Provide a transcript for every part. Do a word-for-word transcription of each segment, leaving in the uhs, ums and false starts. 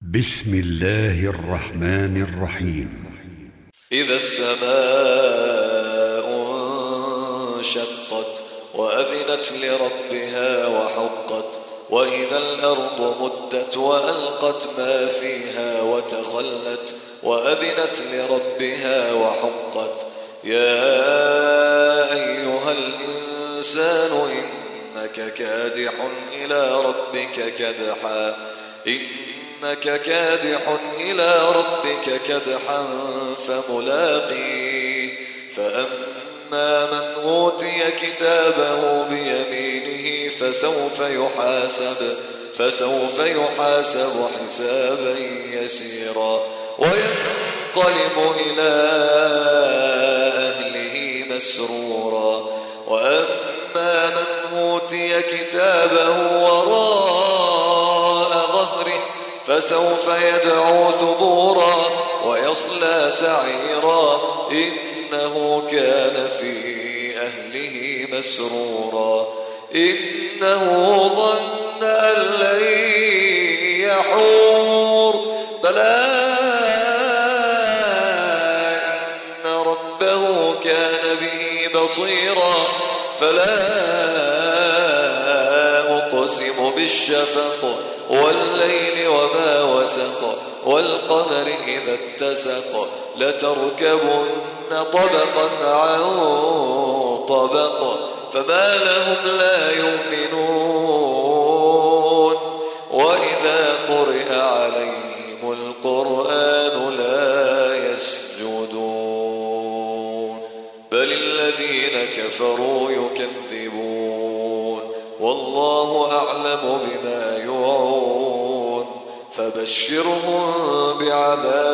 بسم الله الرحمن الرحيم. إذا السماء انشقت وأذنت لربها وحقت وإذا الأرض مدت وألقت ما فيها وتخلت وأذنت لربها وحقت يا أيها الإنسان إنك كادح إلى ربك كدحا إنك كادح إلى ربك كدحا فملاقيه فأما من أوتي كتابه بيمينه فسوف يحاسب فسوف يحاسب حسابا يسيرا وينقلب إلى أهله مسرورا وأما من أوتي كتابه وراء ظهره فسوف يدعو ثبورا ويصلى سعيرا إنه كان في أهله مسرورا إنه ظن أن لن يحور بلى إن ربه كان به بصيرا فلا أقسم بالشفق والليل وما وسق والقمر إذا اتسق لتركبن طبقا عن طبق فما لهم لا يؤمنون وإذا قرئ عليهم القرآن لا يسجدون بل الذين كفروا يكذبون والله أعلم بما يوعون فبشرهم بعذاب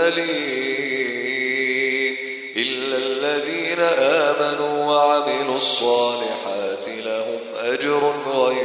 أليم إلا الذين آمنوا وعملوا الصالحات لهم أجر غير